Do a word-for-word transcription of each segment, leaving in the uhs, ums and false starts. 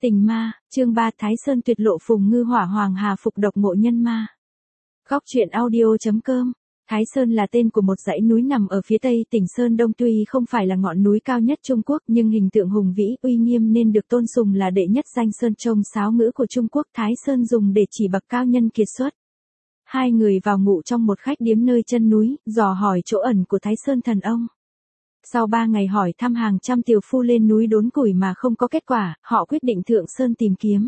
Tình ma, chương ba Thái Sơn tuyệt lộ phùng ngư hỏa hoàng hà phục độc mộ nhân ma. Góc truyện audio.com. Thái Sơn là tên của một dãy núi nằm ở phía tây tỉnh Sơn Đông, tuy không phải là ngọn núi cao nhất Trung Quốc nhưng hình tượng hùng vĩ uy nghiêm nên được tôn sùng là đệ nhất danh sơn trong sáo ngữ của Trung Quốc. Thái Sơn dùng để chỉ bậc cao nhân kiệt xuất. Hai người vào ngụ trong một khách điếm nơi chân núi, dò hỏi chỗ ẩn của Thái Sơn thần ông. Sau ba ngày hỏi thăm hàng trăm tiều phu lên núi đốn củi mà không có kết quả, họ quyết định thượng sơn tìm kiếm.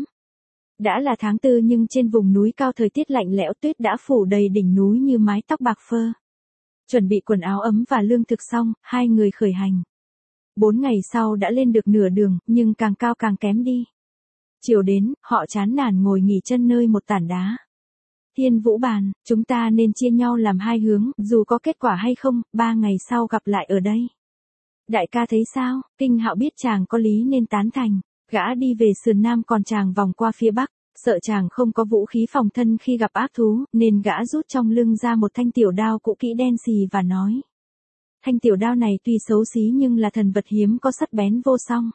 Đã là tháng tư nhưng trên vùng núi cao thời tiết lạnh lẽo, tuyết đã phủ đầy đỉnh núi như mái tóc bạc phơ. Chuẩn bị quần áo ấm và lương thực xong, hai người khởi hành. Bốn ngày sau đã lên được nửa đường, nhưng càng cao càng kém đi. Chiều đến, họ chán nản ngồi nghỉ chân nơi một tảng đá. Thiên Vũ bàn, chúng ta nên chia nhau làm hai hướng, dù có kết quả hay không, ba ngày sau gặp lại ở đây. Đại ca thấy sao? Kinh Hạo biết chàng có lý nên tán thành. Gã đi về sườn nam còn chàng vòng qua phía bắc, sợ chàng không có vũ khí phòng thân khi gặp ác thú, nên gã rút trong lưng ra một thanh tiểu đao cũ kỹ đen xì và nói. Thanh tiểu đao này tuy xấu xí nhưng là thần vật hiếm có sắc bén vô song.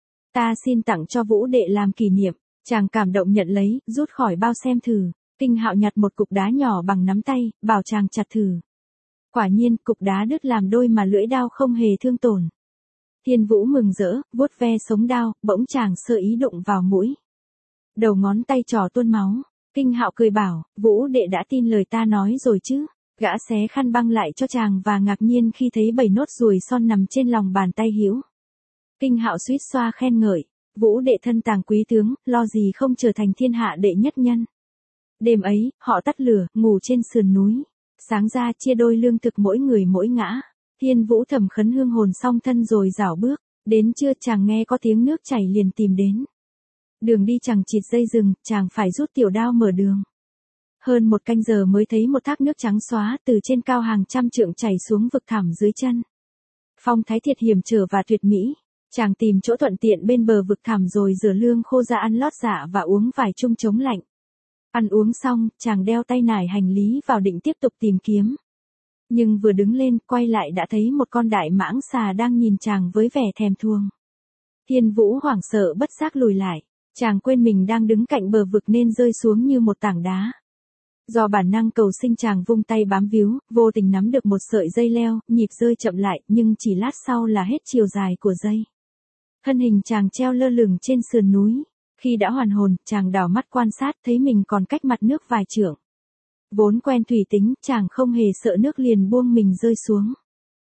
Ta xin tặng cho Vũ đệ làm kỷ niệm. Chàng cảm động nhận lấy, rút khỏi bao xem thử. Kinh Hạo nhặt một cục đá nhỏ bằng nắm tay, bảo chàng chặt thử. Quả nhiên, cục đá đứt làm đôi mà lưỡi đao không hề thương tổn. Thiên Vũ mừng rỡ, vuốt ve sống đao, bỗng chàng sơ ý đụng vào mũi. Đầu ngón tay trỏ tuôn máu. Kinh Hạo cười bảo, Vũ đệ đã tin lời ta nói rồi chứ. Gã xé khăn băng lại cho chàng và ngạc nhiên khi thấy bảy nốt ruồi son nằm trên lòng bàn tay hữu. Kinh Hạo suýt xoa khen ngợi, Vũ đệ thân tàng quý tướng, lo gì không trở thành thiên hạ đệ nhất nhân. Đêm ấy, họ tắt lửa, ngủ trên sườn núi. Sáng ra chia đôi lương thực mỗi người mỗi ngã. Thiên Vũ thầm khấn hương hồn xong thân rồi rảo bước. Đến trưa chàng nghe có tiếng nước chảy liền tìm đến. Đường đi chẳng chịt dây rừng, chàng phải rút tiểu đao mở đường. Hơn một canh giờ mới thấy một thác nước trắng xóa từ trên cao hàng trăm trượng chảy xuống vực thẳm dưới chân. Phong thái thiệt hiểm trở và tuyệt mỹ. Chàng tìm chỗ thuận tiện bên bờ vực thẳm rồi rửa lương khô ra ăn lót dạ và uống vài chung chống lạnh. Ăn uống xong, chàng đeo tay nải hành lý vào định tiếp tục tìm kiếm. Nhưng vừa đứng lên, quay lại đã thấy một con đại mãng xà đang nhìn chàng với vẻ thèm thuồng. Thiên Vũ hoảng sợ bất giác lùi lại. Chàng quên mình đang đứng cạnh bờ vực nên rơi xuống như một tảng đá. Do bản năng cầu sinh chàng vung tay bám víu, vô tình nắm được một sợi dây leo, nhịp rơi chậm lại, nhưng chỉ lát sau là hết chiều dài của dây. Thân hình chàng treo lơ lửng trên sườn núi. Khi đã hoàn hồn, chàng đảo mắt quan sát thấy mình còn cách mặt nước vài trượng. Vốn quen thủy tính, chàng không hề sợ nước liền buông mình rơi xuống.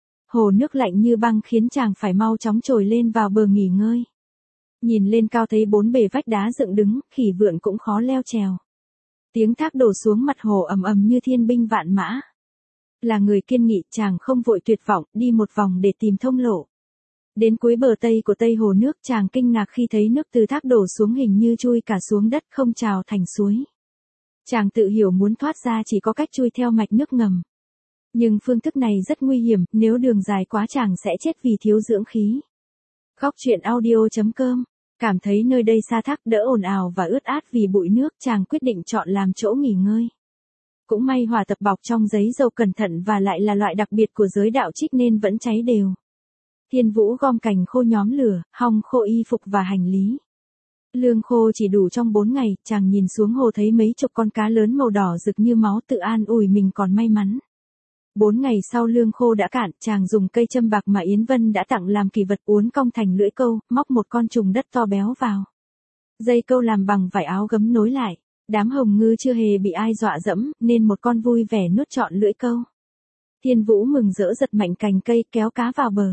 Hồ nước lạnh như băng khiến chàng phải mau chóng trồi lên vào bờ nghỉ ngơi. Nhìn lên cao thấy bốn bề vách đá dựng đứng, khỉ vượn cũng khó leo trèo. Tiếng thác đổ xuống mặt hồ ầm ầm như thiên binh vạn mã. Là người kiên nghị, chàng không vội tuyệt vọng, đi một vòng để tìm thông lộ. Đến cuối bờ tây của tây hồ nước chàng kinh ngạc khi thấy nước từ thác đổ xuống hình như chui cả xuống đất không trào thành suối. Chàng tự hiểu muốn thoát ra chỉ có cách chui theo mạch nước ngầm. Nhưng phương thức này rất nguy hiểm, nếu đường dài quá chàng sẽ chết vì thiếu dưỡng khí. Góc truyện audio.com. Cảm thấy nơi đây xa thác đỡ ồn ào và ướt át vì bụi nước, chàng quyết định chọn làm chỗ nghỉ ngơi. Cũng may hỏa tập bọc trong giấy dầu cẩn thận và lại là loại đặc biệt của giới đạo trích nên vẫn cháy đều. Thiên Vũ gom cành khô nhóm lửa, hong khô y phục và hành lý. Lương khô chỉ đủ trong bốn ngày, chàng nhìn xuống hồ thấy mấy chục con cá lớn màu đỏ rực như máu tự an ủi mình còn may mắn. Bốn ngày sau lương khô đã cạn, chàng dùng cây châm bạc mà Yến Vân đã tặng làm kỷ vật uốn cong thành lưỡi câu, móc một con trùng đất to béo vào. Dây câu làm bằng vải áo gấm nối lại. Đám hồng ngư chưa hề bị ai dọa dẫm, nên một con vui vẻ nuốt trọn lưỡi câu. Thiên Vũ mừng rỡ giật mạnh cành cây kéo cá vào bờ.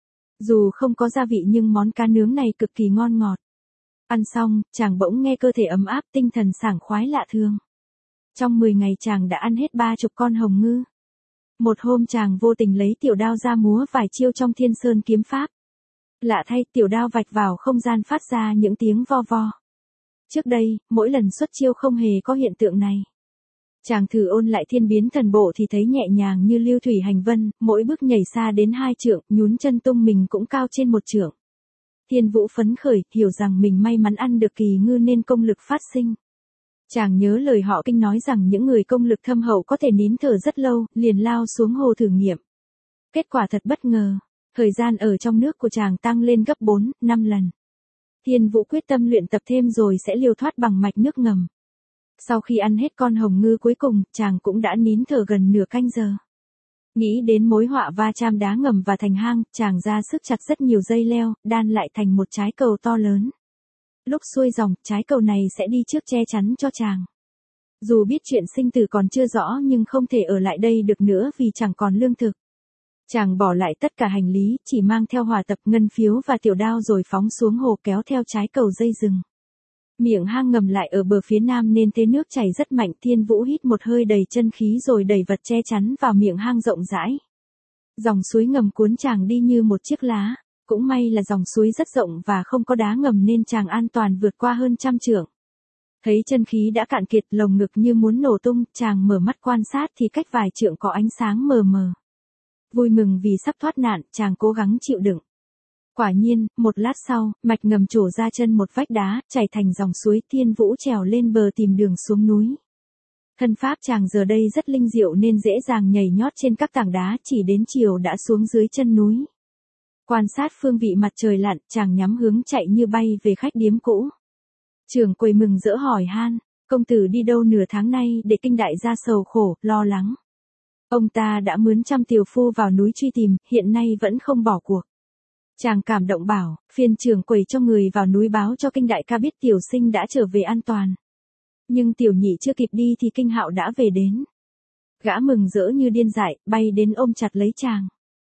Dù không có gia vị nhưng món cá nướng này cực kỳ ngon ngọt. Ăn xong, chàng bỗng nghe cơ thể ấm áp, tinh thần sảng khoái lạ thường. Trong mười ngày chàng đã ăn hết ba chục con hồng ngư. Một hôm chàng vô tình lấy tiểu đao ra múa vài chiêu trong Thiên Sơn kiếm pháp. Lạ thay, tiểu đao vạch vào không gian phát ra những tiếng vo vo. Trước đây, mỗi lần xuất chiêu không hề có hiện tượng này. Chàng thử ôn lại thiên biến thần bộ thì thấy nhẹ nhàng như lưu thủy hành vân, mỗi bước nhảy xa đến hai trượng, nhún chân tung mình cũng cao trên một trượng. Thiên Vũ phấn khởi, hiểu rằng mình may mắn ăn được kỳ ngư nên công lực phát sinh. Chàng nhớ lời họ kinh nói rằng những người công lực thâm hậu có thể nín thở rất lâu, liền lao xuống hồ thử nghiệm. Kết quả thật bất ngờ, thời gian ở trong nước của chàng tăng lên gấp bốn, năm lần. Thiên Vũ quyết tâm luyện tập thêm rồi sẽ liều thoát bằng mạch nước ngầm. Sau khi ăn hết con hồng ngư cuối cùng, chàng cũng đã nín thở gần nửa canh giờ. Nghĩ đến mối họa va chạm đá ngầm và thành hang, chàng ra sức chặt rất nhiều dây leo, đan lại thành một trái cầu to lớn. Lúc xuôi dòng, trái cầu này sẽ đi trước che chắn cho chàng. Dù biết chuyện sinh tử còn chưa rõ nhưng không thể ở lại đây được nữa vì chẳng còn lương thực. Chàng bỏ lại tất cả hành lý, chỉ mang theo hỏa tập, ngân phiếu và tiểu đao rồi phóng xuống hồ kéo theo trái cầu dây rừng. Miệng hang ngầm lại ở bờ phía nam nên thế nước chảy rất mạnh. Thiên Vũ hít một hơi đầy chân khí rồi đẩy vật che chắn vào miệng hang rộng rãi. Dòng suối ngầm cuốn chàng đi như một chiếc lá. Cũng may là dòng suối rất rộng và không có đá ngầm nên chàng an toàn vượt qua hơn trăm trượng. Thấy chân khí đã cạn kiệt, lồng ngực như muốn nổ tung, chàng mở mắt quan sát thì cách vài trượng có ánh sáng mờ mờ. Vui mừng vì sắp thoát nạn, chàng cố gắng chịu đựng. Quả nhiên, một lát sau, mạch ngầm trổ ra chân một vách đá, chảy thành dòng suối. Thiên Vũ trèo lên bờ tìm đường xuống núi. Thân pháp chàng giờ đây rất linh diệu nên dễ dàng nhảy nhót trên các tảng đá, chỉ đến chiều đã xuống dưới chân núi. Quan sát phương vị mặt trời lặn, chàng nhắm hướng chạy như bay về khách điếm cũ. Trưởng quầy mừng rỡ hỏi han, công tử đi đâu nửa tháng nay để kinh đại gia sầu khổ, lo lắng. Ông ta đã mướn trăm tiều phu vào núi truy tìm, hiện nay vẫn không bỏ cuộc. Chàng cảm động bảo, phiền trưởng quầy cho người vào núi báo cho kinh đại ca biết tiểu sinh đã trở về an toàn. Nhưng tiểu nhị chưa kịp đi thì kinh hạo đã về đến. Gã mừng rỡ như điên dại, bay đến ôm chặt lấy chàng.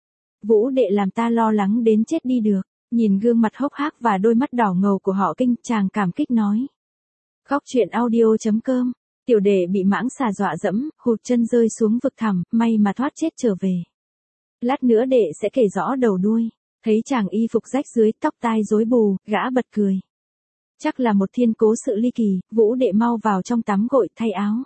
Vũ đệ làm ta lo lắng đến chết đi được. Nhìn gương mặt hốc hác và đôi mắt đỏ ngầu của họ kinh, chàng cảm kích nói. Góc truyện audio chấm com, tiểu đệ bị mãng xà dọa dẫm, hụt chân rơi xuống vực thẳm, may mà thoát chết trở về. Lát nữa đệ sẽ kể rõ đầu đuôi. Thấy chàng y phục rách dưới, tóc tai rối bù, gã bật cười. Chắc là một thiên cố sự ly kỳ, Vũ đệ mau vào trong tắm gội thay áo.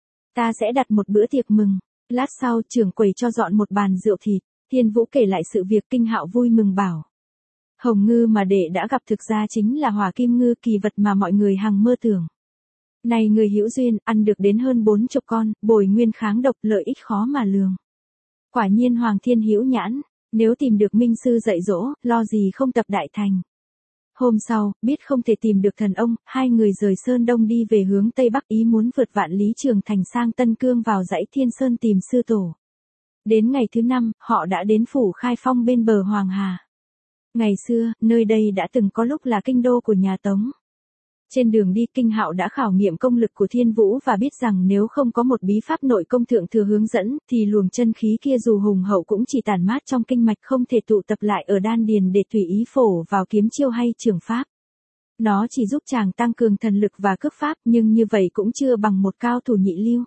Ta sẽ đặt một bữa tiệc mừng. Lát sau trưởng quầy cho dọn một bàn rượu thịt. Thiên Vũ kể lại sự việc. Kinh hạo vui mừng bảo. Hồng ngư mà đệ đã gặp thực ra chính là hỏa kim ngư, kỳ vật mà mọi người hằng mơ tưởng. Này người hữu duyên, ăn được đến hơn bốn chục con, bồi nguyên kháng độc, lợi ích khó mà lường. Quả nhiên Hoàng Thiên hữu nhãn, nếu tìm được minh sư dạy dỗ, lo gì không tập đại thành. Hôm sau, biết không thể tìm được thần ông, hai người rời Sơn Đông đi về hướng Tây Bắc, ý muốn vượt Vạn Lý Trường Thành sang Tân Cương vào dãy Thiên Sơn tìm sư tổ. Đến ngày thứ năm, họ đã đến phủ Khai Phong bên bờ Hoàng Hà. Ngày xưa, nơi đây đã từng có lúc là kinh đô của nhà Tống. Trên đường đi, Kinh Hạo đã khảo nghiệm công lực của Thiên Vũ và biết rằng nếu không có một bí pháp nội công thượng thừa hướng dẫn, thì luồng chân khí kia dù hùng hậu cũng chỉ tản mát trong kinh mạch, không thể tụ tập lại ở đan điền để tùy ý phổ vào kiếm chiêu hay trường pháp. Nó chỉ giúp chàng tăng cường thần lực và cước pháp, nhưng như vậy cũng chưa bằng một cao thủ nhị lưu.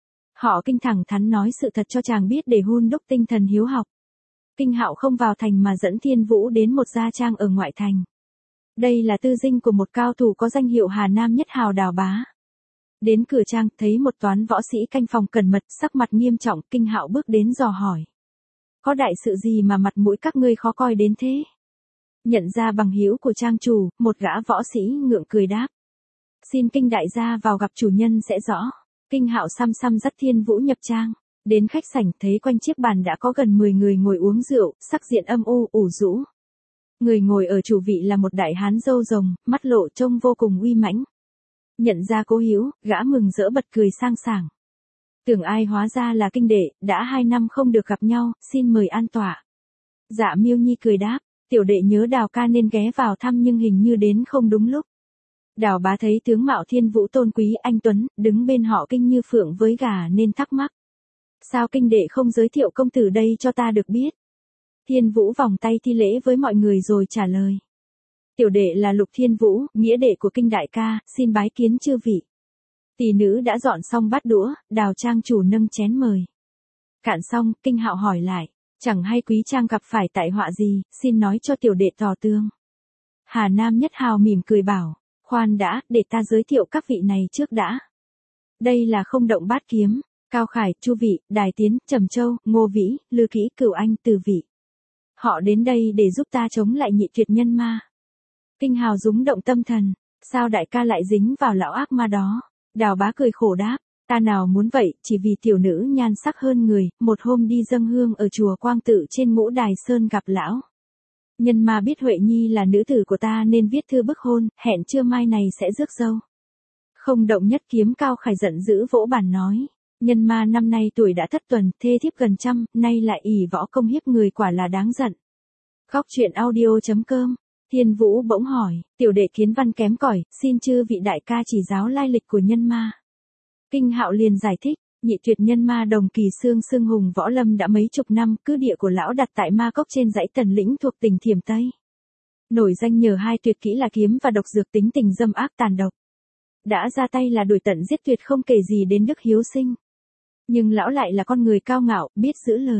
Họ Kinh thẳng thắn nói sự thật cho chàng biết để hun đúc tinh thần hiếu học. Kinh Hạo không vào thành mà dẫn Thiên Vũ đến một gia trang ở ngoại thành. Đây là tư dinh của một cao thủ có danh hiệu Hà Nam Nhất Hào Đào Bá. Đến cửa trang, thấy một toán võ sĩ canh phòng cẩn mật, sắc mặt nghiêm trọng. Kinh Hạo bước đến dò hỏi. Có đại sự gì mà mặt mũi các ngươi khó coi đến thế? Nhận ra bằng hữu của trang chủ, một gã võ sĩ ngượng cười đáp. Xin Kinh đại gia vào gặp chủ nhân sẽ rõ. Kinh Hạo xăm xăm dắt Thiên Vũ nhập trang. Đến khách sảnh, thấy quanh chiếc bàn đã có gần mười người ngồi uống rượu, sắc diện âm u, ủ rũ. Người ngồi ở chủ vị là một đại hán râu rồng, mắt lộ trông vô cùng uy mãnh. Nhận ra Cố Hữu, gã mừng rỡ bật cười sang sảng. Tưởng ai hóa ra là Kinh đệ, đã hai năm không được gặp nhau, xin mời an tọa. Dạ Miêu Nhi cười đáp, tiểu đệ nhớ Đào ca nên ghé vào thăm nhưng hình như đến không đúng lúc. Đào Bá thấy tướng mạo Thiên Vũ tôn quý anh tuấn, đứng bên họ Kinh như phượng với gà nên thắc mắc. Sao Kinh đệ không giới thiệu công tử đây cho ta được biết? Thiên Vũ vòng tay thi lễ với mọi người rồi trả lời. Tiểu đệ là Lục Thiên Vũ, nghĩa đệ của Kinh đại ca, xin bái kiến chư vị. Tỷ nữ đã dọn xong bát đũa, Đào trang chủ nâng chén mời. Cạn xong, Kinh Hạo hỏi lại, chẳng hay quý trang gặp phải tại họa gì, xin nói cho tiểu đệ tỏ tương. Hà Nam Nhất Hào mỉm cười bảo, khoan đã, để ta giới thiệu các vị này trước đã. Đây là Không Động Bát Kiếm, Cao Khải, Chu Vị, Đài Tiến, Trầm Châu, Ngô Vĩ, Lư Kỹ, Cửu Anh, Từ Vị. Họ đến đây để giúp ta chống lại nhị tuyệt nhân ma. Kinh Hào rúng động tâm thần, sao đại ca lại dính vào lão ác ma đó? Đào Bá cười khổ đáp, ta nào muốn vậy, chỉ vì tiểu nữ nhan sắc hơn người, một hôm đi dâng hương ở chùa Quang Tự trên Ngũ Đài Sơn gặp lão. Nhân ma biết Huệ Nhi là nữ tử của ta nên viết thư bức hôn, hẹn trưa mai này sẽ rước dâu. Không động nhất kiếm Cao Khải giận dữ vỗ bàn nói. Nhân ma năm nay tuổi đã thất tuần, thê thiếp gần trăm, nay lại ỷ võ công hiếp người quả là đáng giận. Góc truyện audio chấm com. Thiên Vũ bỗng hỏi, tiểu đệ kiến văn kém cỏi, xin chư vị đại ca chỉ giáo lai lịch của nhân ma. Kinh Hạo liền giải thích, nhị tuyệt nhân ma Đồng Kỳ Xương xưng hùng võ lâm đã mấy chục năm, cứ địa của lão đặt tại ma cốc trên dãy Tần Lĩnh thuộc tỉnh Thiểm Tây. Nổi danh nhờ hai tuyệt kỹ là kiếm và độc dược, tính tình dâm ác tàn độc. Đã ra tay là đuổi tận giết tuyệt, không kể gì đến đức hiếu sinh. Nhưng lão lại là con người cao ngạo, biết giữ lời.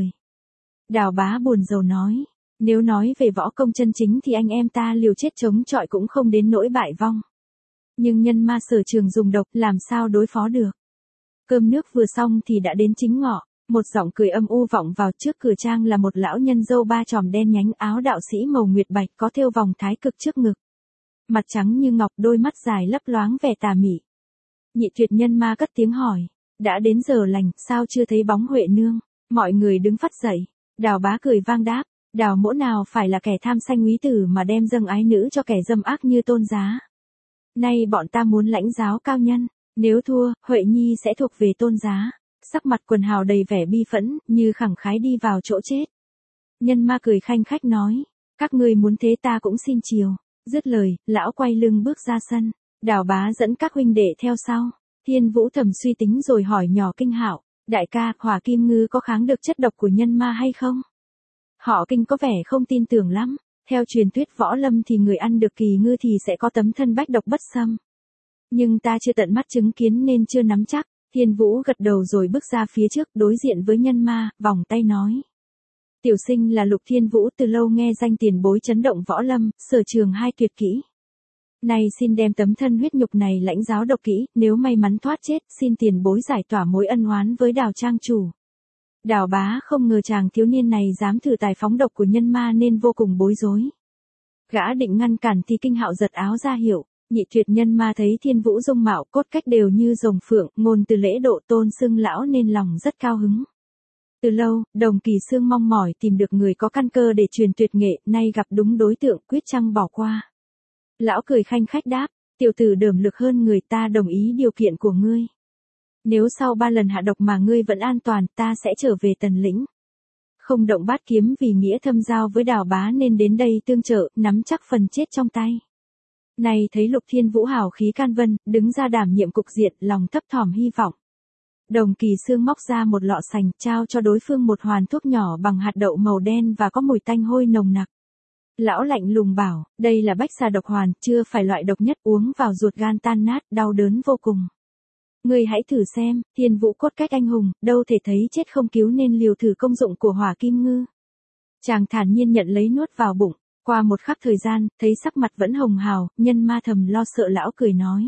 Đào Bá buồn rầu nói, nếu nói về võ công chân chính thì anh em ta liều chết chống chọi cũng không đến nỗi bại vong. Nhưng nhân ma sở trường dùng độc, làm sao đối phó được. Cơm nước vừa xong thì đã đến chính ngọ, một giọng cười âm u vọng vào. Trước cửa trang là một lão nhân râu ba chòm đen nhánh, áo đạo sĩ màu nguyệt bạch, có thêu vòng thái cực trước ngực. Mặt trắng như ngọc, đôi mắt dài lấp loáng vẻ tà mị. Nhị tuyệt nhân ma cất tiếng hỏi, đã đến giờ lành, sao chưa thấy bóng Huệ nương? Mọi người đứng phắt dậy. Đào Bá cười vang đáp, Đào mỗ nào phải là kẻ tham sanh úy tử mà đem dâng ái nữ cho kẻ dâm ác như Tôn Giá. Nay bọn ta muốn lãnh giáo cao nhân, nếu thua, Huệ Nhi sẽ thuộc về Tôn Giá. Sắc mặt quần hào đầy vẻ bi phẫn, như khẳng khái đi vào chỗ chết. Nhân ma cười khanh khách nói, các ngươi muốn thế ta cũng xin chiều. Dứt lời, lão quay lưng bước ra sân. Đào Bá dẫn các huynh đệ theo sau. Thiên Vũ thầm suy tính rồi hỏi nhỏ Kinh Hạo, đại ca, Hỏa Kim Ngư có kháng được chất độc của nhân ma hay không? Họ Kinh có vẻ không tin tưởng lắm. Theo truyền thuyết võ lâm thì người ăn được kỳ ngư thì sẽ có tấm thân bách độc bất xâm. Nhưng ta chưa tận mắt chứng kiến nên chưa nắm chắc. Thiên Vũ gật đầu rồi bước ra phía trước, đối diện với nhân ma, vòng tay nói. Tiểu sinh là Lục Thiên Vũ, từ lâu nghe danh tiền bối chấn động võ lâm, sở trường hai tuyệt kỹ. Nay xin đem tấm thân huyết nhục này lãnh giáo độc kỹ, nếu may mắn thoát chết, xin tiền bối giải tỏa mối ân oán với Đào trang chủ. Đào Bá không ngờ chàng thiếu niên này dám thử tài phóng độc của nhân ma nên vô cùng bối rối. Gã định ngăn cản thì Kinh Hạo giật áo ra hiệu. Nhị tuyệt nhân ma thấy Thiên Vũ dung mạo cốt cách đều như rồng phượng, ngôn từ lễ độ tôn xưng lão nên lòng rất cao hứng. Từ lâu, Đồng Kỳ Xương mong mỏi tìm được người có căn cơ để truyền tuyệt nghệ, nay gặp đúng đối tượng, quyết chăng bỏ qua. Lão cười khanh khách đáp, tiểu tử đởm lực hơn người, ta đồng ý điều kiện của ngươi. Nếu sau ba lần hạ độc mà ngươi vẫn an toàn, ta sẽ trở về Tần Lĩnh. Không động bát kiếm vì nghĩa thâm giao với Đào Bá nên đến đây tương trợ, nắm chắc phần chết trong tay. Này thấy Lục Thiên Vũ hào khí can vân, đứng ra đảm nhiệm cục diện, lòng thấp thỏm hy vọng. Đồng Kỳ Xương móc ra một lọ sành, trao cho đối phương một hoàn thuốc nhỏ bằng hạt đậu màu đen và có mùi tanh hôi nồng nặc. Lão lạnh lùng bảo, đây là bách xà độc hoàn, chưa phải loại độc nhất, uống vào ruột gan tan nát, đau đớn vô cùng. Ngươi hãy thử xem. Thiên Vũ cốt cách anh hùng, đâu thể thấy chết không cứu nên liều thử công dụng của Hỏa Kim Ngư. Chàng thản nhiên nhận lấy nuốt vào bụng. Qua một khắc thời gian, thấy sắc mặt vẫn hồng hào, nhân ma thầm lo sợ, lão cười nói.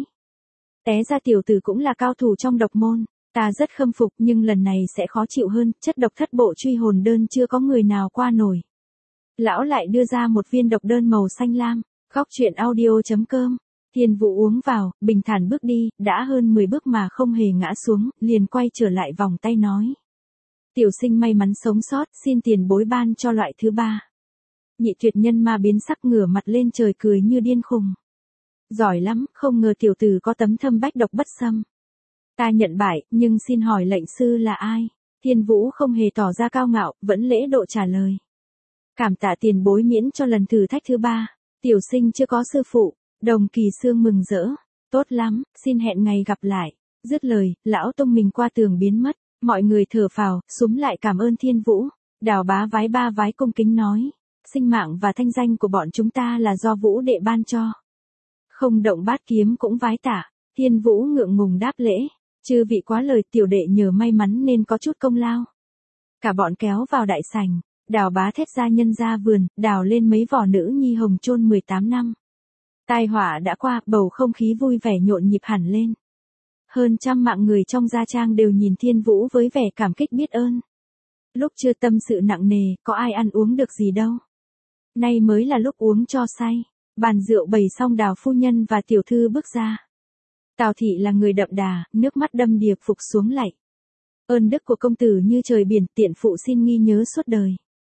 Té ra tiểu tử cũng là cao thủ trong độc môn, ta rất khâm phục nhưng lần này sẽ khó chịu hơn, chất độc thất bộ truy hồn đơn chưa có người nào qua nổi. Lão lại đưa ra một viên độc đơn màu xanh lam. Góc truyện audio chấm com. Thiên Vũ uống vào, bình thản bước đi, đã hơn mười bước mà không hề ngã xuống, liền quay trở lại vòng tay nói. Tiểu sinh may mắn sống sót, xin tiền bối ban cho loại thứ ba. Nhị tuyệt nhân ma biến sắc, ngửa mặt lên trời cười như điên khùng. Giỏi lắm, không ngờ tiểu tử có tấm thâm bách độc bất xâm. Ta nhận bại, nhưng xin hỏi lệnh sư là ai? Thiên Vũ không hề tỏ ra cao ngạo, vẫn lễ độ trả lời. Cảm tạ tiền bối miễn cho lần thử thách thứ ba. Tiểu sinh chưa có sư phụ. Đồng Kỳ Xương mừng rỡ. Tốt lắm, xin hẹn ngày gặp lại. Dứt lời, lão tung mình qua tường biến mất. Mọi người thở phào, xúm lại cảm ơn Thiên Vũ. Đào Bá vái ba vái cung kính nói. Sinh mạng và thanh danh của bọn chúng ta là do Vũ đệ ban cho. Không động bát kiếm cũng vái tạ. Thiên Vũ ngượng ngùng đáp lễ. Chư vị quá lời, tiểu đệ nhờ may mắn nên có chút công lao. Cả bọn kéo vào đại sảnh. Đào Bá thét ra nhân ra vườn, đào lên mấy vỏ nữ nhi hồng chôn mười tám năm. Tai họa đã qua, bầu không khí vui vẻ nhộn nhịp hẳn lên. Hơn trăm mạng người trong gia trang đều nhìn Thiên Vũ với vẻ cảm kích biết ơn. Lúc chưa tâm sự nặng nề, có ai ăn uống được gì đâu. Nay mới là lúc uống cho say. Bàn rượu bày xong, Đào phu nhân và tiểu thư bước ra. Tào thị là người đậm đà, nước mắt đâm đìa phục xuống lạy. Ơn đức của công tử như trời biển, tiện phụ xin ghi nhớ suốt đời.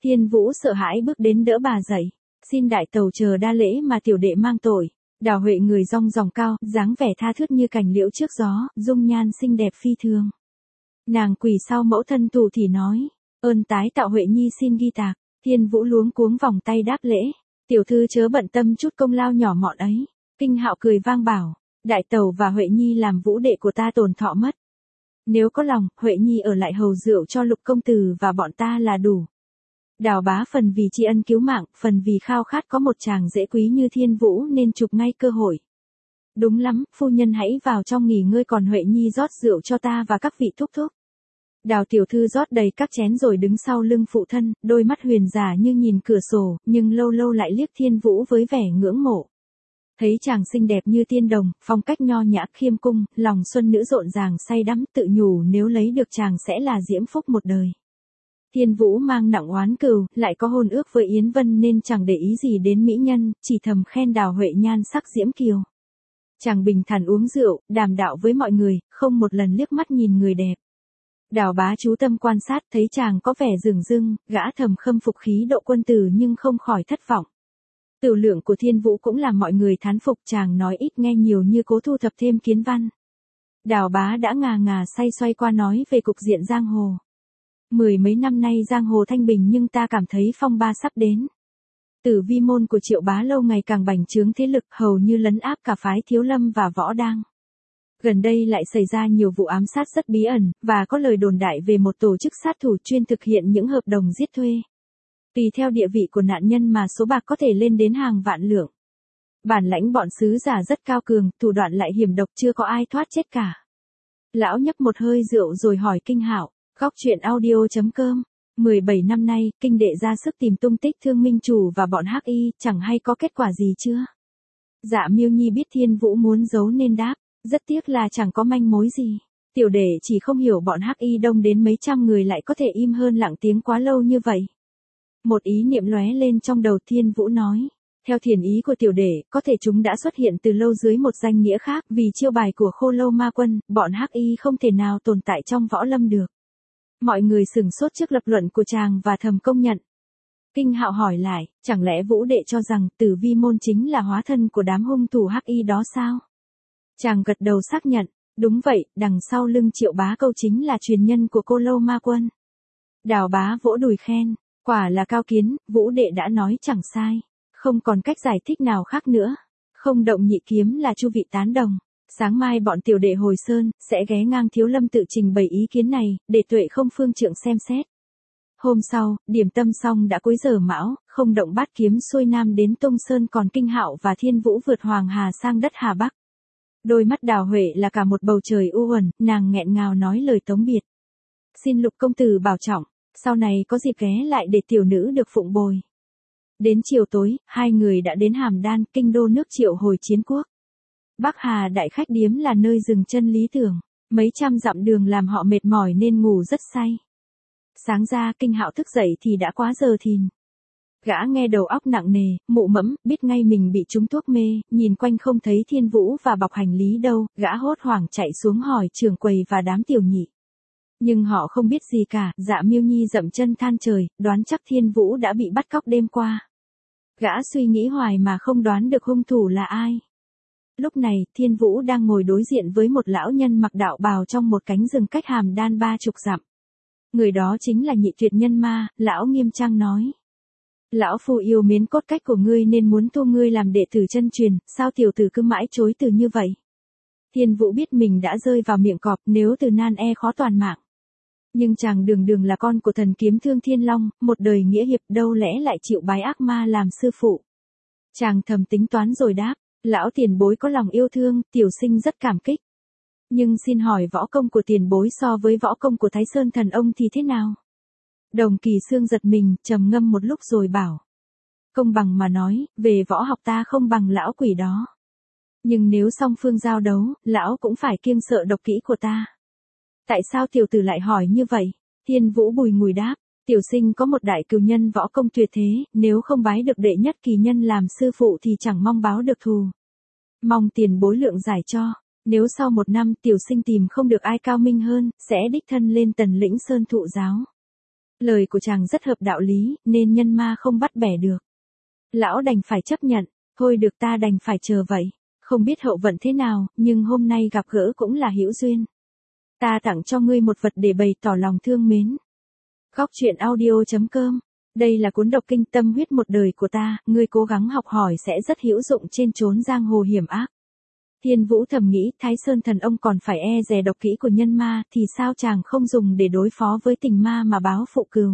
Thiên Vũ sợ hãi bước đến đỡ bà dậy. Xin đại tàu chờ đa lễ mà tiểu đệ mang tội. Đào Huệ người rong ròng cao, dáng vẻ tha thướt như cành liễu trước gió, dung nhan xinh đẹp phi thường. Nàng quỳ sau mẫu thân tù thì nói, ơn tái tạo Huệ nhi xin ghi tạc. Thiên Vũ luống cuống vòng tay đáp lễ. Tiểu thư chớ bận tâm chút công lao nhỏ mọn ấy. Kinh Hạo cười vang bảo, đại tàu và Huệ nhi làm vũ đệ của ta tổn thọ mất. Nếu có lòng, Huệ nhi ở lại hầu rượu cho Lục công tử và bọn ta là đủ. Đào bá phần vì tri ân cứu mạng, phần vì khao khát có một chàng dễ quý như Thiên Vũ nên chụp ngay cơ hội. Đúng lắm, phu nhân hãy vào trong nghỉ ngơi còn Huệ nhi rót rượu cho ta và các vị thúc thúc. Đào tiểu thư rót đầy các chén rồi đứng sau lưng phụ thân, đôi mắt huyền giả như nhìn cửa sổ, nhưng lâu lâu lại liếc Thiên Vũ với vẻ ngưỡng mộ. Thấy chàng xinh đẹp như tiên đồng, phong cách nho nhã khiêm cung, lòng xuân nữ rộn ràng say đắm, tự nhủ nếu lấy được chàng sẽ là diễm phúc một đời. Thiên Vũ mang nặng oán cừu, lại có hôn ước với Yến Vân nên chẳng để ý gì đến mỹ nhân, chỉ thầm khen Đào Huệ nhan sắc diễm kiều. Chàng bình thản uống rượu, đàm đạo với mọi người, không một lần liếc mắt nhìn người đẹp. Đào bá chú tâm quan sát thấy chàng có vẻ dửng dưng, gã thầm khâm phục khí độ quân tử nhưng không khỏi thất vọng. Tửu lượng của Thiên Vũ cũng làm mọi người thán phục, chàng nói ít nghe nhiều như cố thu thập thêm kiến văn. Đào bá đã ngà ngà say xoay qua nói về cục diện giang hồ. Mười mấy năm nay giang hồ thanh bình nhưng ta cảm thấy phong ba sắp đến. Tử vi môn của Triệu Bá lâu ngày càng bành trướng thế lực, hầu như lấn áp cả phái Thiếu Lâm và Võ Đang. Gần đây lại xảy ra nhiều vụ ám sát rất bí ẩn, và có lời đồn đại về một tổ chức sát thủ chuyên thực hiện những hợp đồng giết thuê. Tùy theo địa vị của nạn nhân mà số bạc có thể lên đến hàng vạn lượng. Bản lãnh bọn sứ giả rất cao cường, thủ đoạn lại hiểm độc, chưa có ai thoát chết cả. Lão nhấp một hơi rượu rồi hỏi Kinh Hạo, góc truyện audio chấm com. mười bảy năm nay, Kinh đệ ra sức tìm tung tích Thương Minh Chủ và bọn Hắc Y, chẳng hay có kết quả gì chưa? Dạ Miêu Nhi biết Thiên Vũ muốn giấu nên đáp, rất tiếc là chẳng có manh mối gì. Tiểu đệ chỉ không hiểu bọn Hắc Y đông đến mấy trăm người lại có thể im hơn lặng tiếng quá lâu như vậy. Một ý niệm lóe lên trong đầu. Thiên Vũ nói, theo thiền ý của tiểu đệ, có thể chúng đã xuất hiện từ lâu dưới một danh nghĩa khác, vì chiêu bài của Khô Lâu Ma Quân, bọn Hắc Y không thể nào tồn tại trong võ lâm được. Mọi người sửng sốt trước lập luận của chàng và thầm công nhận. Kinh Hạo hỏi lại, chẳng lẽ Vũ đệ cho rằng Tử Vi môn chính là hóa thân của đám hung thủ Hắc Y đó sao? Chàng gật đầu xác nhận, đúng vậy, đằng sau lưng Triệu Bá câu chính là truyền nhân của Cô Lâu Ma Quân. Đào bá vỗ đùi khen, quả là cao kiến, Vũ đệ đã nói chẳng sai, không còn cách giải thích nào khác nữa. Không động nhị kiếm là chu vị tán đồng. Sáng mai bọn tiểu đệ hồi sơn, sẽ ghé ngang Thiếu Lâm tự trình bày ý kiến này, để Tuệ Không phương trượng xem xét. Hôm sau, điểm tâm xong đã cuối giờ mão, không động bát kiếm xuôi nam đến Tông Sơn, còn Kinh Hạo và Thiên Vũ vượt Hoàng Hà sang đất Hà Bắc. Đôi mắt Đào Huệ là cả một bầu trời u uẩn, nàng nghẹn ngào nói lời tống biệt. Xin Lục công tử bảo trọng, sau này có dịp ghé lại để tiểu nữ được phụng bồi. Đến chiều tối, hai người đã đến Hàm Đan, kinh đô nước Triệu hồi chiến quốc. Bắc Hà Đại Khách Điếm là nơi dừng chân lý tưởng, mấy trăm dặm đường làm họ mệt mỏi nên ngủ rất say. Sáng ra Kinh Hạo thức dậy thì đã quá giờ thìn. Gã nghe đầu óc nặng nề, mụ mẫm, biết ngay mình bị trúng thuốc mê, nhìn quanh không thấy Thiên Vũ và bọc hành lý đâu, gã hốt hoảng chạy xuống hỏi trưởng quầy và đám tiểu nhị. Nhưng họ không biết gì cả. Dạ Miêu Nhi dậm chân than trời, đoán chắc Thiên Vũ đã bị bắt cóc đêm qua. Gã suy nghĩ hoài mà không đoán được hung thủ là ai. Lúc này, Thiên Vũ đang ngồi đối diện với một lão nhân mặc đạo bào trong một cánh rừng cách Hàm Đan ba chục dặm. Người đó chính là Nhị Tuyệt Nhân Ma. Lão nghiêm trang nói. Lão phu yêu mến cốt cách của ngươi nên muốn thu ngươi làm đệ tử chân truyền, sao tiểu tử cứ mãi chối từ như vậy? Thiên Vũ biết mình đã rơi vào miệng cọp, nếu từ nan e khó toàn mạng. Nhưng chàng đường đường là con của thần kiếm Thương Thiên Long, một đời nghĩa hiệp, đâu lẽ lại chịu bái ác ma làm sư phụ. Chàng thầm tính toán rồi đáp, lão tiền bối có lòng yêu thương, tiểu sinh rất cảm kích. Nhưng xin hỏi võ công của tiền bối so với võ công của Thái Sơn thần ông thì thế nào? Đồng Kỳ Xương giật mình, trầm ngâm một lúc rồi bảo. Công bằng mà nói, về võ học ta không bằng lão quỷ đó. Nhưng nếu song phương giao đấu, lão cũng phải kiêng sợ độc kỹ của ta. Tại sao tiểu tử lại hỏi như vậy? Thiên Vũ bùi ngùi đáp, tiểu sinh có một đại cừu nhân võ công tuyệt thế, nếu không bái được đệ nhất kỳ nhân làm sư phụ thì chẳng mong báo được thù. Mong tiền bối lượng giải cho, nếu sau một năm tiểu sinh tìm không được ai cao minh hơn, sẽ đích thân lên Tần Lĩnh Sơn thụ giáo. Lời của chàng rất hợp đạo lý, nên nhân ma không bắt bẻ được. Lão đành phải chấp nhận, thôi được ta đành phải chờ vậy. Không biết hậu vận thế nào, nhưng hôm nay gặp gỡ cũng là hữu duyên. Ta tặng cho ngươi một vật để bày tỏ lòng thương mến. Góc truyện audio chấm com. Đây là cuốn đọc kinh tâm huyết một đời của ta, ngươi cố gắng học hỏi sẽ rất hữu dụng trên chốn giang hồ hiểm ác. Thiên Vũ thầm nghĩ, Thái Sơn thần ông còn phải e dè độc kỹ của nhân ma, thì sao chàng không dùng để đối phó với tình ma mà báo phụ cừu.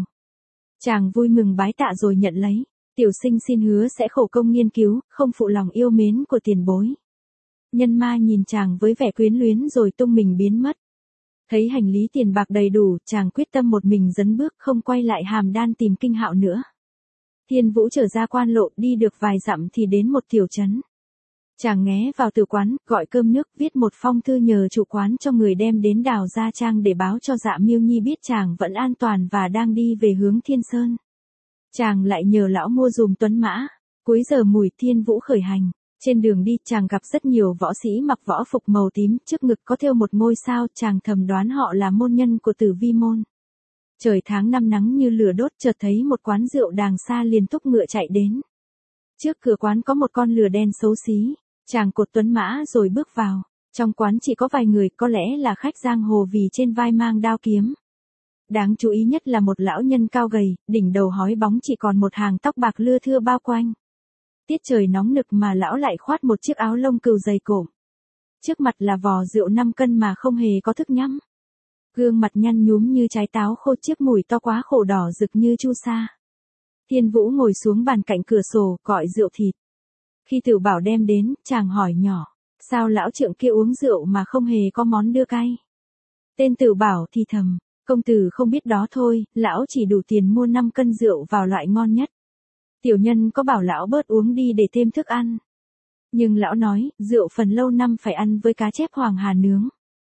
Chàng vui mừng bái tạ rồi nhận lấy. Tiểu sinh xin hứa sẽ khổ công nghiên cứu, không phụ lòng yêu mến của tiền bối. Nhân ma nhìn chàng với vẻ quyến luyến rồi tung mình biến mất. Thấy hành lý tiền bạc đầy đủ, chàng quyết tâm một mình dấn bước không quay lại Hàm Đan tìm Kinh Hạo nữa. Thiên Vũ trở ra quan lộ, đi được vài dặm thì đến một tiểu trấn. Chàng nghé vào tử quán, gọi cơm nước, viết một phong thư nhờ chủ quán cho người đem đến Đào Gia Trang để báo cho Dạ Miêu Nhi biết chàng vẫn an toàn và đang đi về hướng Thiên Sơn. Chàng lại nhờ lão mua dùm tuấn mã. Cuối giờ mùi, Thiên Vũ khởi hành. Trên đường đi, chàng gặp rất nhiều võ sĩ mặc võ phục màu tím, trước ngực có thêu một ngôi sao, chàng thầm đoán họ là môn nhân của Tử Vi môn. Trời tháng năm nắng như lửa đốt, chợt thấy một quán rượu đàng xa liền thúc ngựa chạy đến. Trước cửa quán có một con lừa đen xấu xí, chàng cột tuấn mã rồi bước vào. Trong quán chỉ có vài người, có lẽ là khách giang hồ vì trên vai mang đao kiếm. Đáng chú ý nhất là một lão nhân cao gầy, đỉnh đầu hói bóng chỉ còn một hàng tóc bạc lưa thưa bao quanh. Tiết trời nóng nực mà lão lại khoác một chiếc áo lông cừu dày cộm. Trước mặt là vò rượu năm cân mà không hề có thức nhắm. Gương mặt nhăn nhúm như trái táo khô, chiếc mũi to quá khổ đỏ rực như chu sa. Thiên Vũ ngồi xuống bàn cạnh cửa sổ, gọi rượu thịt. Khi Tử Bảo đem đến, chàng hỏi nhỏ, sao lão trượng kia uống rượu mà không hề có món đưa cay? Tên Tử Bảo thì thầm, công tử không biết đó thôi, lão chỉ đủ tiền mua năm cân rượu vào loại ngon nhất. Tiểu nhân có bảo lão bớt uống đi để thêm thức ăn. Nhưng lão nói, rượu phần lâu năm phải ăn với cá chép hoàng hà nướng.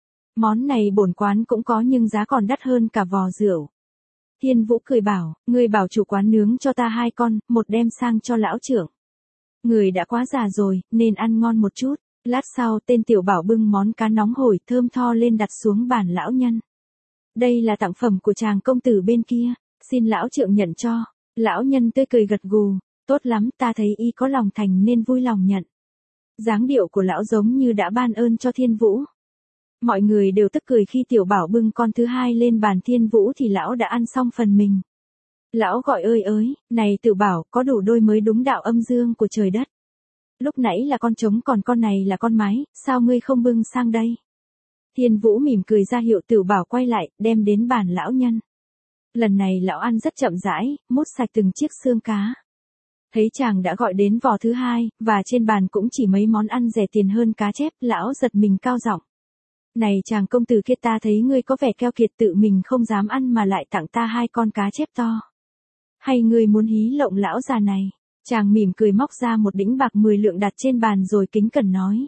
Món này bổn quán cũng có nhưng giá còn đắt hơn cả vò rượu. Thiên Vũ cười bảo, ngươi bảo chủ quán nướng cho ta hai con, một đem sang cho lão trưởng. Người đã quá già rồi, nên ăn ngon một chút. Lát sau, tên Tiểu Bảo bưng món cá nóng hổi thơm tho lên đặt xuống bàn lão nhân. Đây là tặng phẩm của chàng công tử bên kia, xin lão trượng nhận cho. Lão nhân tươi cười gật gù, tốt lắm, ta thấy y có lòng thành nên vui lòng nhận. Dáng điệu của lão giống như đã ban ơn cho Thiên Vũ. Mọi người đều tức cười khi Tiểu Bảo bưng con thứ hai lên bàn Thiên Vũ thì lão đã ăn xong phần mình. Lão gọi ơi ới, này Tiểu Bảo, có đủ đôi mới đúng đạo âm dương của trời đất. Lúc nãy là con trống còn con này là con mái, sao ngươi không bưng sang đây? Thiên Vũ mỉm cười ra hiệu Tiểu Bảo quay lại, đem đến bàn lão nhân. Lần này lão ăn rất chậm rãi, mút sạch từng chiếc xương cá. Thấy chàng đã gọi đến vò thứ hai, và trên bàn cũng chỉ mấy món ăn rẻ tiền hơn cá chép, lão giật mình cao giọng. Này chàng công tử kia, ta thấy ngươi có vẻ keo kiệt tự mình không dám ăn mà lại tặng ta hai con cá chép to. Hay ngươi muốn hí lộng lão già này? Chàng mỉm cười móc ra một đĩnh bạc mười lượng đặt trên bàn rồi kính cẩn nói.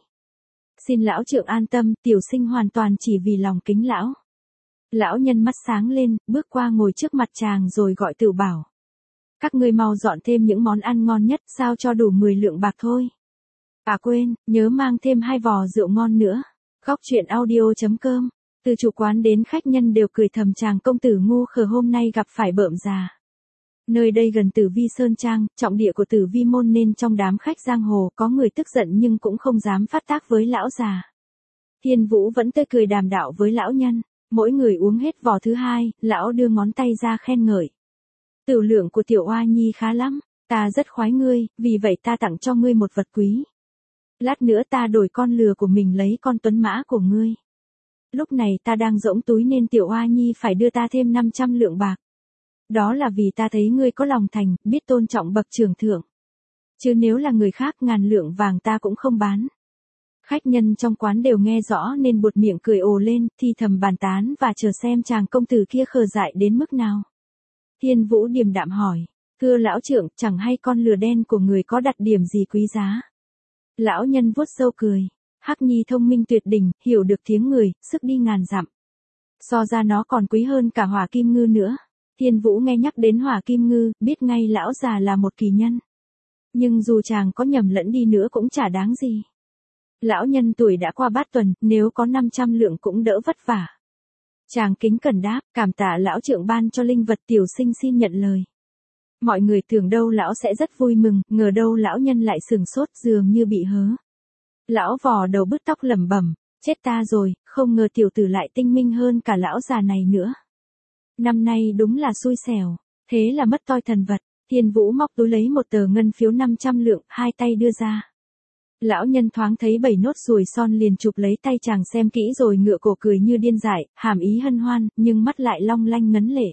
Xin lão trượng an tâm, tiểu sinh hoàn toàn chỉ vì lòng kính lão. Lão nhân mắt sáng lên, bước qua ngồi trước mặt chàng rồi gọi Tiểu Bảo. Các ngươi mau dọn thêm những món ăn ngon nhất, sao cho đủ mười lượng bạc thôi. À quên, nhớ mang thêm hai vò rượu ngon nữa. Góc truyện audio chấm com. Từ chủ quán đến khách nhân đều cười thầm chàng công tử ngu khờ hôm nay gặp phải bợm già. Nơi đây gần Tử Vi Sơn Trang, trọng địa của Tử Vi môn nên trong đám khách giang hồ có người tức giận nhưng cũng không dám phát tác với lão già. Thiên Vũ vẫn tươi cười đàm đạo với lão nhân. Mỗi người uống hết vò thứ hai, lão đưa ngón tay ra khen ngợi. Tửu lượng của Tiểu Oa Nhi khá lắm, ta rất khoái ngươi, vì vậy ta tặng cho ngươi một vật quý. Lát nữa ta đổi con lừa của mình lấy con tuấn mã của ngươi. Lúc này ta đang rỗng túi nên Tiểu Oa Nhi phải đưa ta thêm năm trăm lượng bạc. Đó là vì ta thấy ngươi có lòng thành, biết tôn trọng bậc trưởng thượng. Chứ nếu là người khác ngàn lượng vàng ta cũng không bán. Khách nhân trong quán đều nghe rõ nên buột miệng cười ồ lên, thì thầm bàn tán và chờ xem chàng công tử kia khờ dại đến mức nào. Thiên Vũ điềm đạm hỏi, thưa lão trượng, chẳng hay con lừa đen của người có đặc điểm gì quý giá? Lão nhân vuốt râu cười, Hắc Nhi thông minh tuyệt đỉnh, hiểu được tiếng người, sức đi ngàn dặm. So ra nó còn quý hơn cả Hỏa Kim Ngư nữa. Thiên Vũ nghe nhắc đến Hỏa Kim Ngư, biết ngay lão già là một kỳ nhân. Nhưng dù chàng có nhầm lẫn đi nữa cũng chả đáng gì. Lão nhân tuổi đã qua bát tuần, nếu có năm trăm lượng cũng đỡ vất vả. Chàng kính cẩn đáp, cảm tạ lão trượng ban cho linh vật, tiểu sinh xin nhận lời. Mọi người tưởng đâu lão sẽ rất vui mừng, ngờ đâu lão nhân lại sừng sốt dường như bị hớ. Lão vò đầu bứt tóc lẩm bẩm, chết ta rồi, không ngờ tiểu tử lại tinh minh hơn cả lão già này nữa. Năm nay đúng là xui xẻo, thế là mất toi thần vật. Thiên Vũ móc túi lấy một tờ ngân phiếu năm trăm lượng, hai tay đưa ra. Lão nhân thoáng thấy bảy nốt ruồi son liền chụp lấy tay chàng xem kỹ rồi ngựa cổ cười như điên dại, hàm ý hân hoan, nhưng mắt lại long lanh ngấn lệ.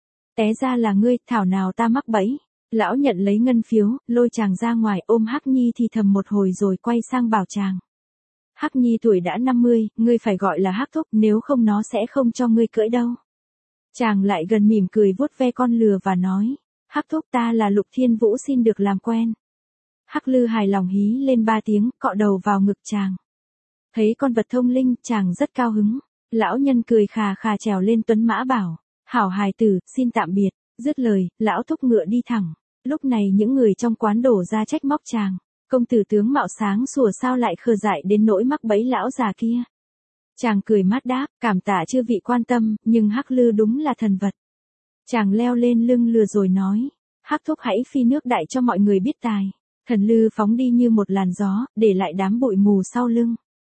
Té ra là ngươi, thảo nào ta mắc bẫy. Lão nhận lấy ngân phiếu, lôi chàng ra ngoài ôm Hắc Nhi thì thầm một hồi rồi quay sang bảo chàng. Hắc Nhi tuổi đã năm mươi, ngươi phải gọi là Hắc thúc, nếu không nó sẽ không cho ngươi cưỡi đâu. Chàng lại gần mỉm cười vuốt ve con lừa và nói, Hắc thúc ta là Lục Thiên Vũ xin được làm quen. Hắc Lư hài lòng hí lên ba tiếng, cọ đầu vào ngực chàng. Thấy con vật thông linh, chàng rất cao hứng. Lão nhân cười khà khà trèo lên tuấn mã bảo, hảo hài tử, xin tạm biệt. Dứt lời, lão thúc ngựa đi thẳng. Lúc này những người trong quán đổ ra trách móc chàng. Công tử tướng mạo sáng sủa sao lại khờ dại đến nỗi mắc bẫy lão già kia. Chàng cười mát đáp, cảm tạ chư vị quan tâm, nhưng Hắc Lư đúng là thần vật. Chàng leo lên lưng lừa rồi nói, Hắc thúc hãy phi nước đại cho mọi người biết tài. Thần lư phóng đi như một làn gió, để lại đám bụi mù sau lưng.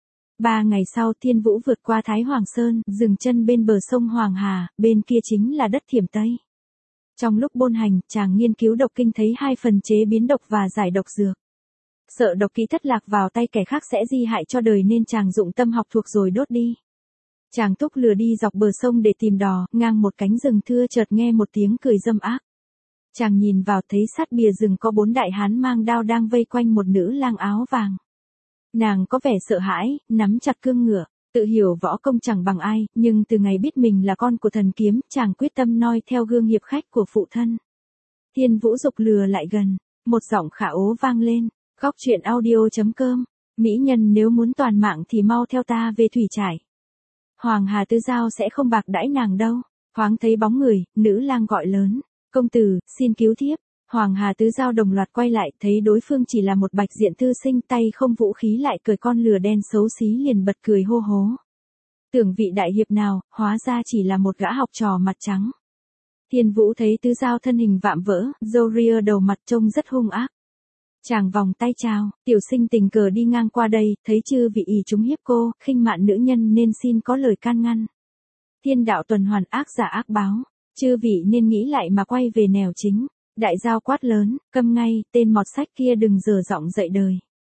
Ba ngày sau Thiên Vũ vượt qua Thái Hoàng Sơn, dừng chân bên bờ sông Hoàng Hà, bên kia chính là đất Thiểm Tây. Trong lúc bôn hành, chàng nghiên cứu độc kinh thấy hai phần chế biến độc và giải độc dược. Sợ độc kỹ thất lạc vào tay kẻ khác sẽ di hại cho đời nên chàng dụng tâm học thuộc rồi đốt đi. Chàng túc lừa đi dọc bờ sông để tìm đò, ngang một cánh rừng thưa chợt nghe một tiếng cười dâm ác. Chàng nhìn vào thấy sát bìa rừng có bốn đại hán mang đao đang vây quanh một nữ lang áo vàng. Nàng có vẻ sợ hãi, nắm chặt cương ngựa, tự hiểu võ công chẳng bằng ai, nhưng từ ngày biết mình là con của thần kiếm, chàng quyết tâm noi theo gương hiệp khách của phụ thân. Thiên Vũ dục lừa lại gần, một giọng khả ố vang lên, góc truyện audio chấm com, mỹ nhân nếu muốn toàn mạng thì mau theo ta về thủy trải. Hoàng Hà Tứ Giao sẽ không bạc đãi nàng đâu. Thoáng thấy bóng người, nữ lang gọi lớn, công tử, xin cứu thiếp. Hoàng Hà Tứ Giao đồng loạt quay lại, thấy đối phương chỉ là một bạch diện thư sinh tay không vũ khí lại cười con lừa đen xấu xí liền bật cười hô hố. Tưởng vị đại hiệp nào, hóa ra chỉ là một gã học trò mặt trắng. Thiên Vũ thấy Tứ Giao thân hình vạm vỡ, râu ria đầu mặt trông rất hung ác. Chàng vòng tay chào, tiểu sinh tình cờ đi ngang qua đây, thấy chư vị ý chúng hiếp cô, khinh mạn nữ nhân nên xin có lời can ngăn. Thiên đạo tuần hoàn, ác giả ác báo, chư vị nên nghĩ lại mà quay về nẻo chính. Đại Giao quát lớn, câm ngay, tên mọt sách kia đừng dở giọng dậy đời.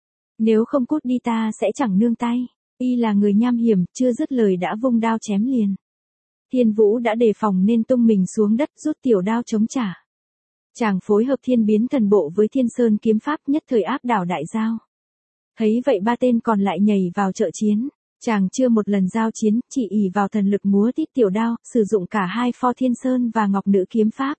Nếu không cút đi ta sẽ chẳng nương tay. Y là người nham hiểm, chưa dứt lời đã vung đao chém liền. Thiên Vũ đã đề phòng nên tung mình xuống đất rút tiểu đao chống trả. Chàng phối hợp thiên biến thần bộ với thiên sơn kiếm pháp nhất thời áp đảo Đại Giao. Thấy vậy ba tên còn lại nhảy vào trợ chiến. Chàng chưa một lần giao chiến, chỉ ỷ vào thần lực múa tít tiểu đao, sử dụng cả hai pho thiên sơn và ngọc nữ kiếm pháp.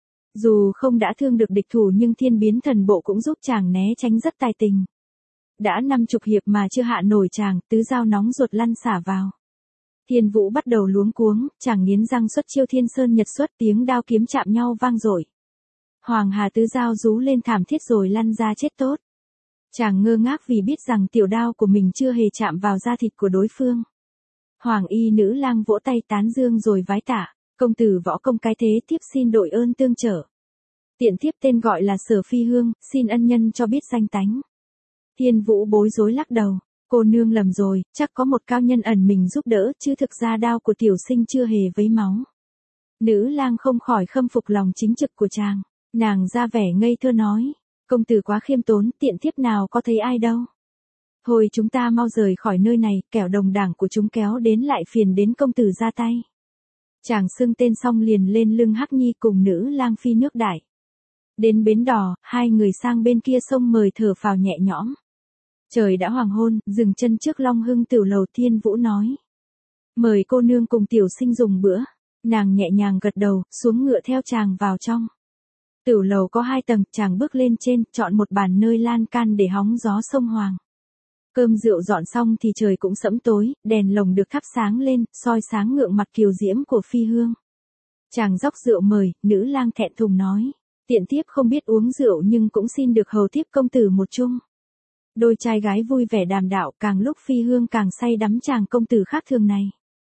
Dù không đã thương được địch thủ nhưng thiên biến thần bộ cũng giúp chàng né tránh rất tài tình. Đã năm chục hiệp mà chưa hạ nổi chàng, Tứ Giao nóng ruột lăn xả vào. Thiên Vũ bắt đầu luống cuống, chàng nghiến răng xuất chiêu thiên sơn nhật xuất, tiếng đao kiếm chạm nhau vang dội. Hoàng Hà Tứ Giao rú lên thảm thiết rồi lăn ra chết tốt. Chàng ngơ ngác vì biết rằng tiểu đao của mình chưa hề chạm vào da thịt của đối phương. Hoàng y nữ lang vỗ tay tán dương rồi vái tạ, công tử võ công cái thế thiếp xin đội ơn tương trợ. Tiện thiếp tên gọi là Sở Phi Hương, xin ân nhân cho biết danh tánh. Thiên Vũ bối rối lắc đầu, cô nương lầm rồi, chắc có một cao nhân ẩn mình giúp đỡ, chứ thực ra đao của tiểu sinh chưa hề vấy máu. Nữ lang không khỏi khâm phục lòng chính trực của chàng, nàng ra vẻ ngây thơ nói, công tử quá khiêm tốn, tiện thiếp nào có thấy ai đâu. Thôi chúng ta mau rời khỏi nơi này, kẻo đồng đảng của chúng kéo đến lại phiền đến công tử ra tay. Chàng xưng tên xong liền lên lưng Hắc Nhi cùng nữ lang phi nước đại. Đến bến đò, hai người sang bên kia sông mời thở phào nhẹ nhõm. Trời đã hoàng hôn, dừng chân trước Long Hưng Tửu Lầu. Thiên Vũ nói, mời cô nương cùng tiểu sinh dùng bữa. Nàng nhẹ nhàng gật đầu, xuống ngựa theo chàng vào trong. Tửu Lầu có hai tầng, chàng bước lên trên, chọn một bàn nơi lan can để hóng gió sông Hoàng. Cơm rượu dọn xong thì trời cũng sẫm tối, đèn lồng được thắp sáng lên, soi sáng ngượng mặt kiều diễm của Phi Hương. Chàng dốc rượu mời, nữ lang thẹn thùng nói, tiện thiếp không biết uống rượu nhưng cũng xin được hầu thiếp công tử một chung. Đôi trai gái vui vẻ đàm đạo, càng lúc Phi Hương càng say đắm chàng công tử khác thường này.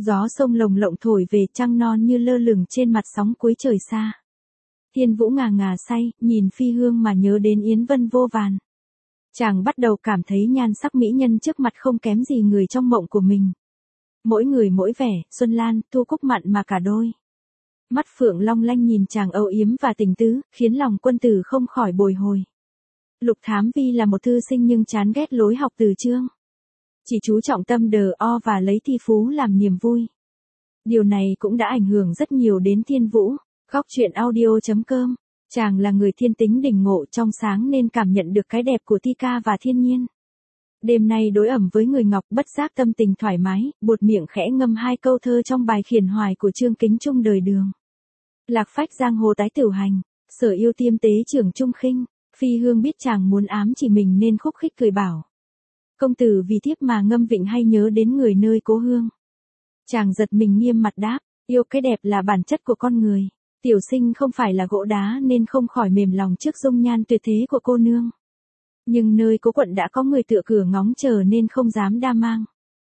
Gió sông lồng lộng thổi về, trăng non như lơ lửng trên mặt sóng cuối trời xa. Thiên Vũ ngà ngà say, nhìn Phi Hương mà nhớ đến Yến Vân vô vàn. Chàng bắt đầu cảm thấy nhan sắc mỹ nhân trước mặt không kém gì người trong mộng của mình. Mỗi người mỗi vẻ, Xuân Lan, Thu Cúc mặn mà cả đôi. Mắt phượng long lanh nhìn chàng âu yếm và tình tứ, khiến lòng quân tử không khỏi bồi hồi. Lục Thám Vi là một thư sinh nhưng chán ghét lối học từ chương. Chỉ chú trọng tâm đờ o và lấy thi phú làm niềm vui. Điều này cũng đã ảnh hưởng rất nhiều đến Thiên Vũ. Góc truyện audio chấm com. Chàng là người thiên tính đỉnh ngộ trong sáng nên cảm nhận được cái đẹp của thi ca và thiên nhiên. Đêm nay đối ẩm với người ngọc, bất giác tâm tình thoải mái, buột miệng khẽ ngâm hai câu thơ trong bài khiển hoài của Trương Kính Trung đời Đường. Lạc phách giang hồ tái tử hành, sở yêu tiêm tế trưởng trung khinh. Phi Hương biết chàng muốn ám chỉ mình nên khúc khích cười bảo. Công tử vì thiếp mà ngâm vịnh hay nhớ đến người nơi cố hương. Chàng giật mình nghiêm mặt đáp, yêu cái đẹp là bản chất của con người. Tiểu sinh không phải là gỗ đá nên không khỏi mềm lòng trước dung nhan tuyệt thế của cô nương. Nhưng nơi cố quận đã có người tựa cửa ngóng chờ nên không dám đa mang.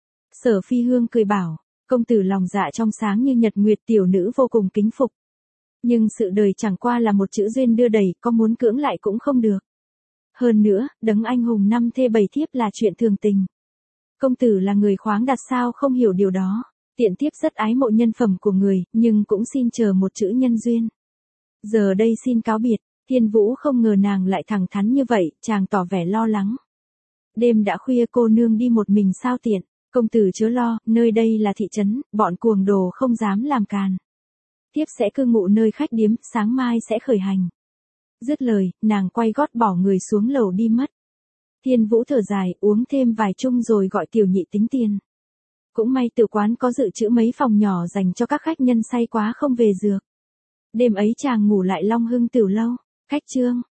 Sở Phi Hương cười bảo, công tử lòng dạ trong sáng như nhật nguyệt, tiểu nữ vô cùng kính phục. Nhưng sự đời chẳng qua là một chữ duyên đưa đẩy, có muốn cưỡng lại cũng không được. Hơn nữa, đấng anh hùng năm thê bảy thiếp là chuyện thường tình. Công tử là người khoáng đạt sao không hiểu điều đó. Tiện thiếp rất ái mộ nhân phẩm của người, nhưng cũng xin chờ một chữ nhân duyên. Giờ đây xin cáo biệt. Thiên Vũ không ngờ nàng lại thẳng thắn như vậy, chàng tỏ vẻ lo lắng. Đêm đã khuya, cô nương đi một mình sao tiện. Công tử chớ lo, nơi đây là thị trấn, bọn cuồng đồ không dám làm càn. Thiếp sẽ cư ngụ nơi khách điếm, sáng mai sẽ khởi hành. Dứt lời, nàng quay gót bỏ người xuống lầu đi mất. Thiên Vũ thở dài, uống thêm vài chung rồi gọi tiểu nhị tính tiền. Cũng may tử quán có dự trữ mấy phòng nhỏ dành cho các khách nhân say quá không về dược. Đêm ấy chàng ngủ lại Long Hưng Tiểu lâu. Khách chương.